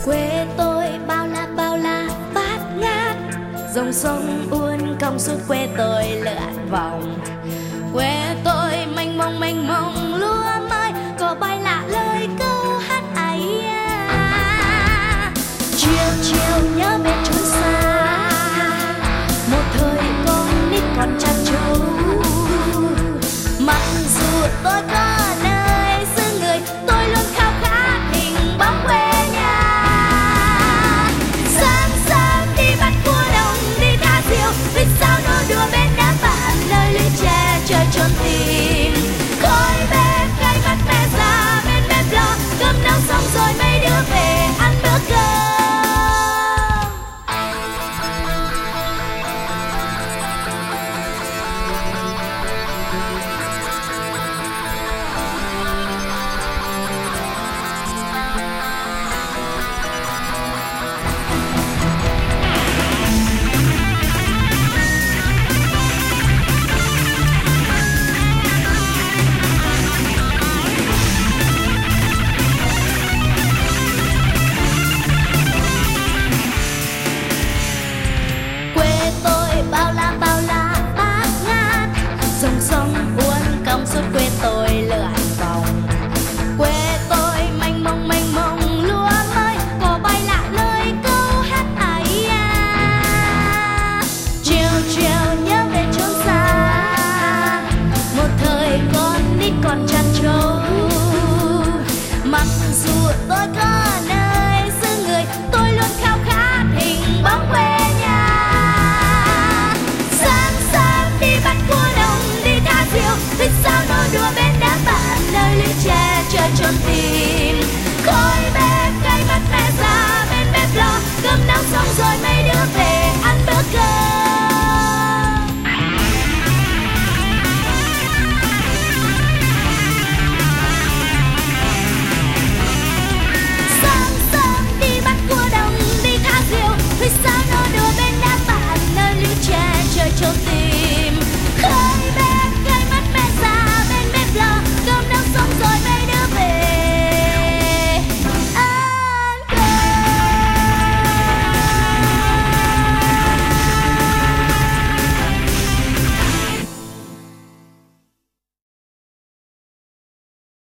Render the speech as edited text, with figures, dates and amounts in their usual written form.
Quê tôi bao la bát ngát, dòng sông uốn cong suốt quê tôi lượn vòng. Quê tôi mênh mông lúa mai, có bay lạ lời câu hát ấy. Chiều nhớ bên chốn xa, một thời con nít còn chăn trâu. Mặc dù tôi có